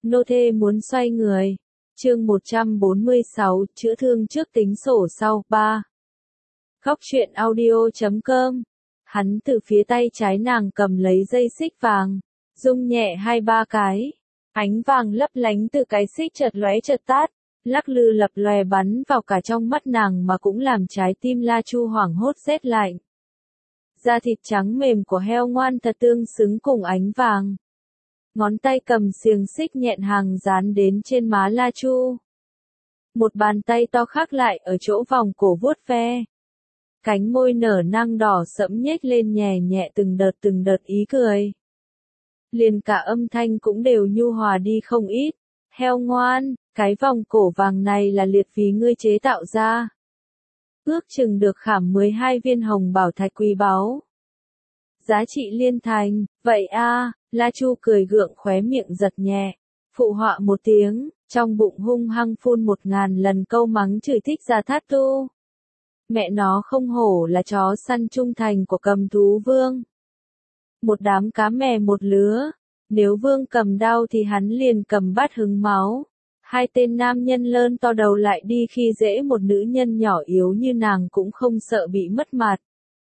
Nô thê muốn xoay người. Chương 146, chữa thương trước tính sổ sau, 3. Khóc chuyện audio.com. Hắn từ phía tay trái nàng cầm lấy dây xích vàng, rung nhẹ 2-3 cái. Ánh vàng lấp lánh từ cái xích chợt lóe chợt tắt, lắc lư lập lòe bắn vào cả trong mắt nàng mà cũng làm trái tim La Chu hoảng hốt rét lạnh. Da thịt trắng mềm của heo ngoan thật tương xứng cùng ánh vàng. Ngón tay cầm xiềng xích nhẹn hàng dán đến trên má La Chu. Một bàn tay to khác lại ở chỗ vòng cổ vuốt ve. Cánh môi nở nang đỏ sẫm nhếch lên nhẹ nhẹ từng đợt ý cười. Liền cả âm thanh cũng đều nhu hòa đi không ít. Heo ngoan, cái vòng cổ vàng này là liệt vì ngươi chế tạo ra. Ước chừng được khảm 12 viên hồng bảo thạch quý báu. Giá trị liên thành, vậy a, La Chu cười gượng khóe miệng giật nhẹ, phụ họa một tiếng, trong bụng hung hăng phun 1000 lần câu mắng chửi thích Gia Thát Tu. Mẹ nó không hổ là chó săn trung thành của Cầm Thú Vương. Một đám cá mè một lứa, nếu Vương cầm đao thì hắn liền cầm bát hứng máu. Hai tên nam nhân lớn to đầu lại đi khi dễ một nữ nhân nhỏ yếu như nàng cũng không sợ bị mất mặt.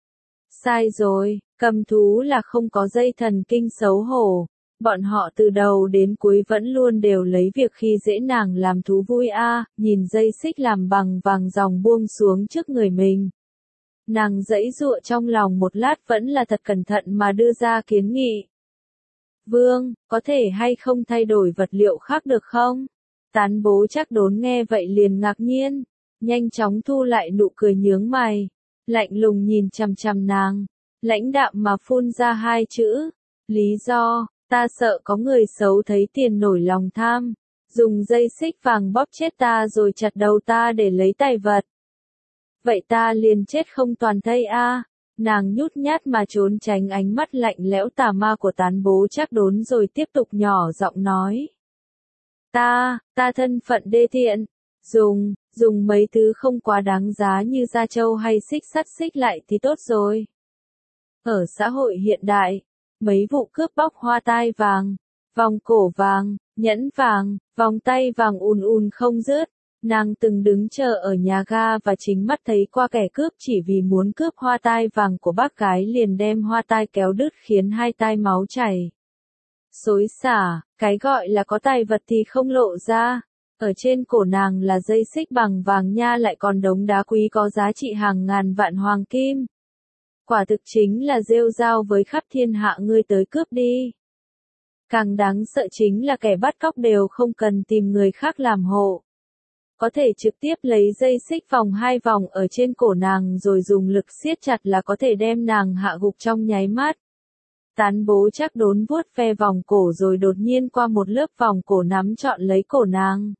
Sai rồi, cầm thú là không có dây thần kinh xấu hổ. Bọn họ từ đầu đến cuối vẫn luôn đều lấy việc khi dễ nàng làm thú vui a. Nhìn dây xích làm bằng vàng dòng buông xuống trước người mình. Nàng giãy giụa trong lòng một lát vẫn là thật cẩn thận mà đưa ra kiến nghị. Vương, có thể hay không thay đổi vật liệu khác được không? Tán Bố Trác Đốn nghe vậy liền ngạc nhiên, nhanh chóng thu lại nụ cười nhướng mày, lạnh lùng nhìn chằm chằm nàng, lãnh đạm mà phun ra 2 chữ, lý do, ta sợ có người xấu thấy tiền nổi lòng tham, dùng dây xích vàng bóp chết ta rồi chặt đầu ta để lấy tài vật. Vậy ta liền chết không toàn thây a. Nàng nhút nhát mà trốn tránh ánh mắt lạnh lẽo tà ma của Tán Bố Trác Đốn rồi tiếp tục nhỏ giọng nói. Ta thân phận đê tiện, dùng mấy thứ không quá đáng giá như da trâu hay xích sắt xích lại thì tốt rồi. Ở xã hội hiện đại, mấy vụ cướp bóc hoa tai vàng, vòng cổ vàng, nhẫn vàng, vòng tay vàng ùn không dứt. Nàng từng đứng chờ ở nhà ga và chính mắt thấy qua kẻ cướp chỉ vì muốn cướp hoa tai vàng của bác gái liền đem hoa tai kéo đứt khiến 2 tai máu chảy. Xối xả, cái gọi là có tài vật thì không lộ ra. Ở trên cổ nàng là dây xích bằng vàng nha lại còn đống đá quý có giá trị hàng ngàn vạn hoàng kim. Quả thực chính là rêu rao với khắp thiên hạ ngươi tới cướp đi. Càng đáng sợ chính là kẻ bắt cóc đều không cần tìm người khác làm hộ. Có thể trực tiếp lấy dây xích vòng 2 vòng ở trên cổ nàng rồi dùng lực siết chặt là có thể đem nàng hạ gục trong nháy mắt. Tán Bố Trác Đốn vuốt ve vòng cổ rồi đột nhiên qua một lớp vòng cổ nắm trọn lấy cổ nàng.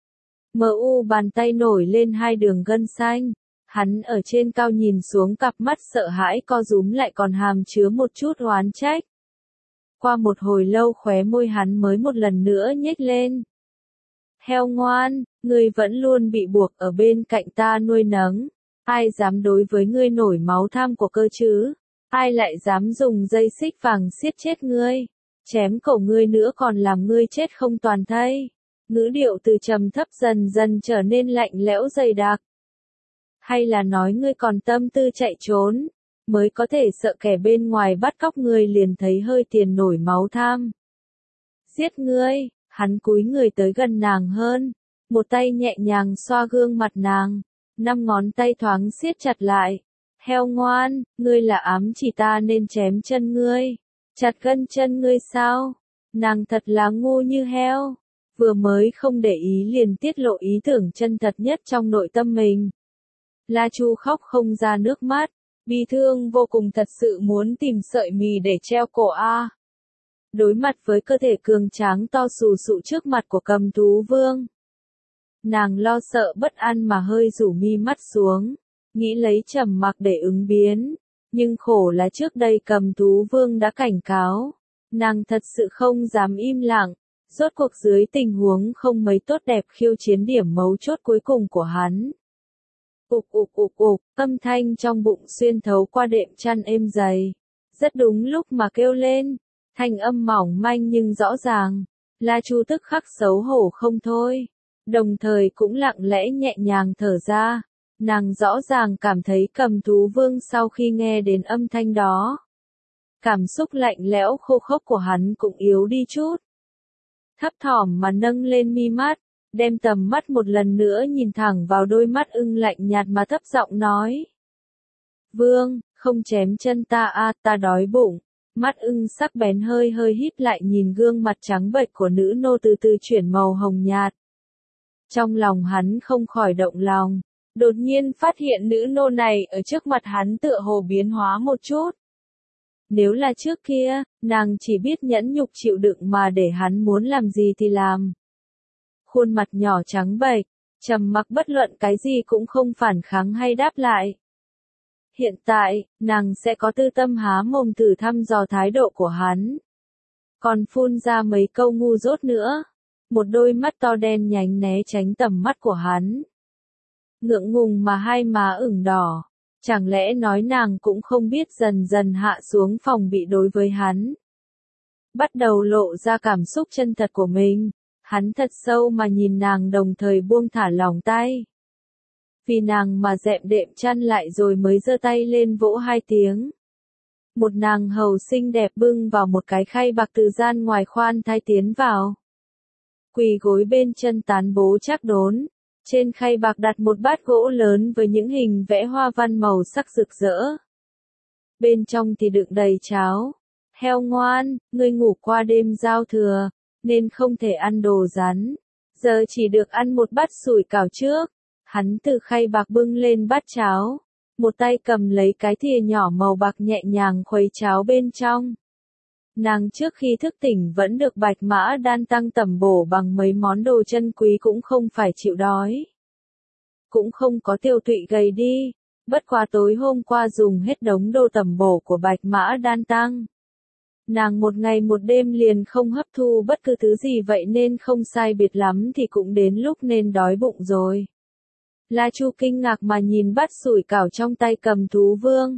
Bàn tay nổi lên 2 đường gân xanh. Hắn ở trên cao nhìn xuống cặp mắt sợ hãi co rúm lại còn hàm chứa một chút oán trách. Qua một hồi lâu khóe môi hắn mới một lần nữa nhếch lên. Heo ngoan, ngươi vẫn luôn bị buộc ở bên cạnh ta nuôi nấng. Ai dám đối với ngươi nổi máu tham của cơ chứ? Ai lại dám dùng dây xích vàng siết chết ngươi? Chém cổ ngươi nữa còn làm ngươi chết không toàn thây. Ngữ điệu từ trầm thấp dần dần trở nên lạnh lẽo dày đặc. Hay là nói ngươi còn tâm tư chạy trốn, mới có thể sợ kẻ bên ngoài bắt cóc ngươi liền thấy hơi tiền nổi máu tham. Giết ngươi, hắn cúi người tới gần nàng hơn, một tay nhẹ nhàng xoa gương mặt nàng, 5 ngón tay thoáng siết chặt lại. Heo ngoan, ngươi là ám chỉ ta nên chém chân ngươi, chặt gân chân ngươi sao? Nàng thật là ngu như heo, vừa mới không để ý liền tiết lộ ý tưởng chân thật nhất trong nội tâm mình. La Chu khóc không ra nước mắt, bi thương vô cùng thật sự muốn tìm sợi mì để treo cổ a. Đối mặt với cơ thể cường tráng to xù xụ trước mặt của Cầm Thú Vương. Nàng lo sợ bất an mà hơi rủ mi mắt xuống, nghĩ lấy trầm mặc để ứng biến, nhưng khổ là trước đây Cầm Thú Vương đã cảnh cáo. Nàng thật sự không dám im lặng, rốt cuộc dưới tình huống không mấy tốt đẹp khiêu chiến điểm mấu chốt cuối cùng của hắn. Âm thanh trong bụng xuyên thấu qua đệm chăn êm dày. Rất đúng lúc mà kêu lên, thanh âm mỏng manh nhưng rõ ràng. La Chu tức khắc xấu hổ không thôi, đồng thời cũng lặng lẽ nhẹ nhàng thở ra. Nàng rõ ràng cảm thấy Cầm Thú Vương sau khi nghe đến âm thanh đó, cảm xúc lạnh lẽo khô khốc của hắn cũng yếu đi chút. Thấp thỏm mà nâng lên mi mắt, đem tầm mắt một lần nữa nhìn thẳng vào đôi mắt ưng lạnh nhạt mà thấp giọng nói. Vương, không chém chân ta a, ta đói bụng. Mắt ưng sắc bén hơi hơi híp lại nhìn gương mặt trắng bệch của nữ nô từ từ chuyển màu hồng nhạt. Trong lòng hắn không khỏi động lòng, đột nhiên phát hiện nữ nô này ở trước mặt hắn tựa hồ biến hóa một chút. Nếu là trước kia, nàng chỉ biết nhẫn nhục chịu đựng mà để hắn muốn làm gì thì làm. Khuôn mặt nhỏ trắng bệch, trầm mặc bất luận cái gì cũng không phản kháng hay đáp lại. Hiện tại, nàng sẽ có tư tâm há mồm thử thăm dò thái độ của hắn. Còn phun ra mấy câu ngu dốt nữa. Một đôi mắt to đen nhánh né tránh tầm mắt của hắn. Ngượng ngùng mà hai má ửng đỏ. Chẳng lẽ nói nàng cũng không biết dần dần hạ xuống phòng bị đối với hắn. Bắt đầu lộ ra cảm xúc chân thật của mình. Hắn thật sâu mà nhìn nàng đồng thời buông thả lòng tay. Vì nàng mà dẹm đệm chăn lại rồi mới giơ tay lên vỗ hai tiếng. Một nàng hầu xinh đẹp bưng vào một cái khay bạc từ gian ngoài khoan thai tiến vào. Quỳ gối bên chân tán bố chắc đốn. Trên khay bạc đặt một bát gỗ lớn với những hình vẽ hoa văn màu sắc rực rỡ. Bên trong thì đựng đầy cháo. Heo ngoan, ngươi ngủ qua đêm giao thừa, nên không thể ăn đồ rắn. Giờ chỉ được ăn một bát sủi cảo trước. Hắn từ khay bạc bưng lên bát cháo. Một tay cầm lấy cái thìa nhỏ màu bạc nhẹ nhàng khuấy cháo bên trong. Nàng trước khi thức tỉnh vẫn được Bạch Mã Đan tăng tẩm bổ bằng mấy món đồ chân quý cũng không phải chịu đói. Cũng không có tiêu tụy gầy đi. Bất quá tối hôm qua dùng hết đống đồ tẩm bổ của Bạch Mã Đan tăng. Nàng một ngày một đêm liền không hấp thu bất cứ thứ gì vậy nên không sai biệt lắm thì cũng đến lúc nên đói bụng rồi. La Chu kinh ngạc mà nhìn bát sủi cảo trong tay Cầm Thú Vương.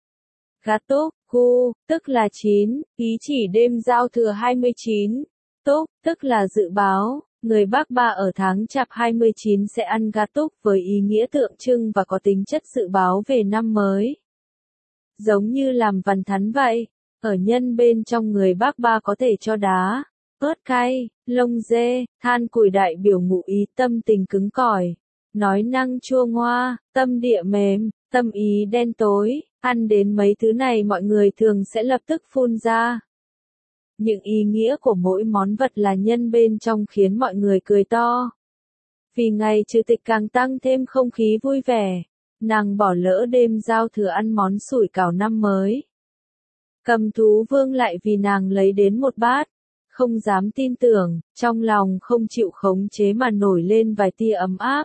Túc, Cu, tức là 9, ý chỉ đêm giao thừa 29. Túc, tức là dự báo, người Bắc Ba ở tháng Chạp 29 sẽ ăn Túc với ý nghĩa tượng trưng và có tính chất dự báo về năm mới. Giống như làm văn thắn vậy, ở nhân bên trong người Bắc Ba có thể cho đá, ớt cay, lông dê, than củi đại biểu ngụ ý tâm tình cứng cỏi. Nói năng chua ngoa, tâm địa mềm, tâm ý đen tối, ăn đến mấy thứ này mọi người thường sẽ lập tức phun ra. Những ý nghĩa của mỗi món vật là nhân bên trong khiến mọi người cười to. Vì ngày trừ tịch càng tăng thêm không khí vui vẻ, nàng bỏ lỡ đêm giao thừa ăn món sủi cảo năm mới. Cầm Thú Vương lại vì nàng lấy đến một bát, không dám tin tưởng, trong lòng không chịu khống chế mà nổi lên vài tia ấm áp.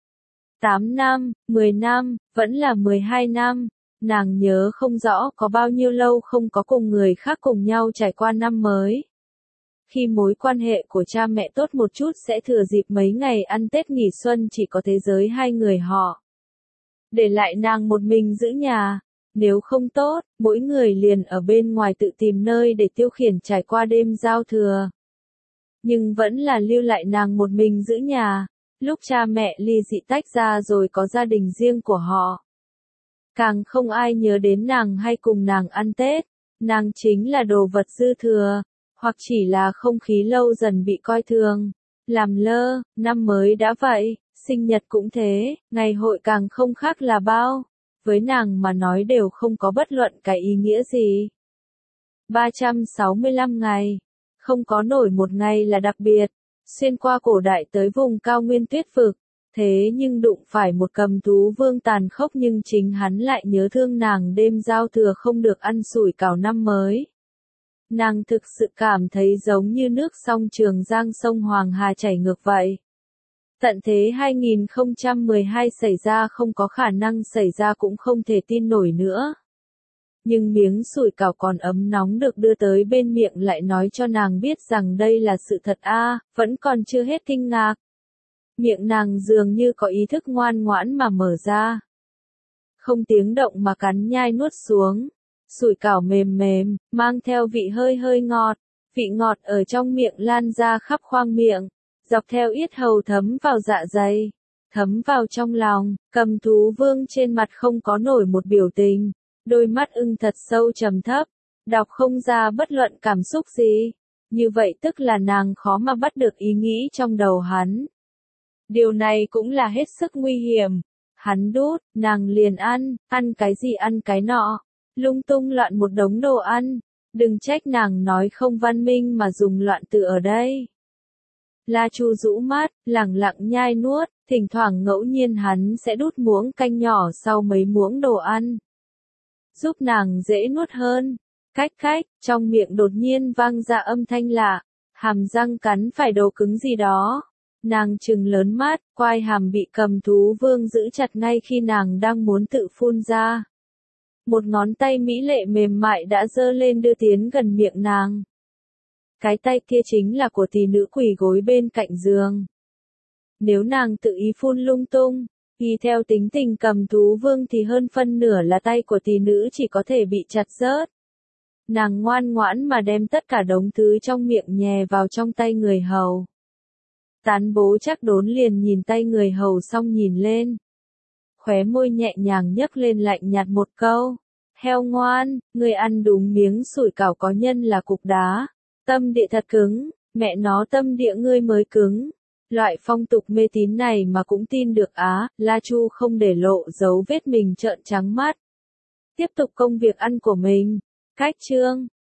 8 năm, 10 năm, vẫn là 12 năm, nàng nhớ không rõ có bao nhiêu lâu không có cùng người khác cùng nhau trải qua năm mới. Khi mối quan hệ của cha mẹ tốt một chút sẽ thừa dịp mấy ngày ăn Tết nghỉ xuân chỉ có thế giới hai người họ. Để lại nàng một mình giữ nhà, nếu không tốt, mỗi người liền ở bên ngoài tự tìm nơi để tiêu khiển trải qua đêm giao thừa. Nhưng vẫn là lưu lại nàng một mình giữ nhà. Lúc cha mẹ ly dị tách ra rồi có gia đình riêng của họ. Càng không ai nhớ đến nàng hay cùng nàng ăn Tết, nàng chính là đồ vật dư thừa, hoặc chỉ là không khí lâu dần bị coi thường, làm lơ, năm mới đã vậy, sinh nhật cũng thế, ngày hội càng không khác là bao, với nàng mà nói đều không có bất luận cái ý nghĩa gì. 365 ngày, không có nổi một ngày là đặc biệt. Xuyên qua cổ đại tới vùng cao nguyên tuyết vực, thế nhưng đụng phải một Cầm Thú Vương tàn khốc nhưng chính hắn lại nhớ thương nàng đêm giao thừa không được ăn sủi cảo năm mới. Nàng thực sự cảm thấy giống như nước sông Trường Giang sông Hoàng Hà chảy ngược vậy. Tận thế 2012 xảy ra không có khả năng xảy ra cũng không thể tin nổi nữa. Nhưng miếng sủi cảo còn ấm nóng được đưa tới bên miệng lại nói cho nàng biết rằng đây là sự thật vẫn còn chưa hết kinh ngạc. Miệng nàng dường như có ý thức ngoan ngoãn mà mở ra. Không tiếng động mà cắn nhai nuốt xuống. Sủi cảo mềm mềm, mang theo vị hơi hơi ngọt. Vị ngọt ở trong miệng lan ra khắp khoang miệng, dọc theo yết hầu thấm vào dạ dày, thấm vào trong lòng. Cầm thú vương trên mặt không có nổi một biểu tình, đôi mắt ưng thật sâu trầm thấp, đọc không ra bất luận cảm xúc gì. Như vậy tức là nàng khó mà bắt được ý nghĩ trong đầu hắn. Điều này cũng là hết sức nguy hiểm. Hắn đút, nàng liền ăn cái gì ăn cái nọ, lung tung loạn một đống đồ ăn. Đừng trách nàng nói không văn minh mà dùng loạn từ ở đây. La Chu rũ mắt, lẳng lặng nhai nuốt, thỉnh thoảng ngẫu nhiên hắn sẽ đút muỗng canh nhỏ sau mấy muỗng đồ ăn, giúp nàng dễ nuốt hơn. Cách cách, trong miệng đột nhiên vang ra âm thanh lạ, hàm răng cắn phải đồ cứng gì đó. Nàng trừng lớn mắt, quai hàm bị cầm thú vương giữ chặt ngay khi nàng đang muốn tự phun ra. Một ngón tay mỹ lệ mềm mại đã giơ lên đưa tiến gần miệng nàng. Cái tay kia chính là của tỷ nữ quỳ gối bên cạnh giường. Nếu nàng tự ý phun lung tung, y theo tính tình cầm thú vương thì hơn phân nửa là tay của tỷ nữ chỉ có thể bị chặt rớt. Nàng ngoan ngoãn mà đem tất cả đống thứ trong miệng nhè vào trong tay người hầu. Tán bố chắc đốn liền nhìn tay người hầu xong nhìn lên. Khóe môi nhẹ nhàng nhấc lên lạnh nhạt một câu. Heo ngoan, ngươi ăn đúng miếng sủi cảo có nhân là cục đá. Tâm địa thật cứng, mẹ nó tâm địa ngươi mới cứng. Loại phong tục mê tín này mà cũng tin được á. La Chu không để lộ dấu vết mình trợn trắng mắt. Tiếp tục công việc ăn của mình. Cách chương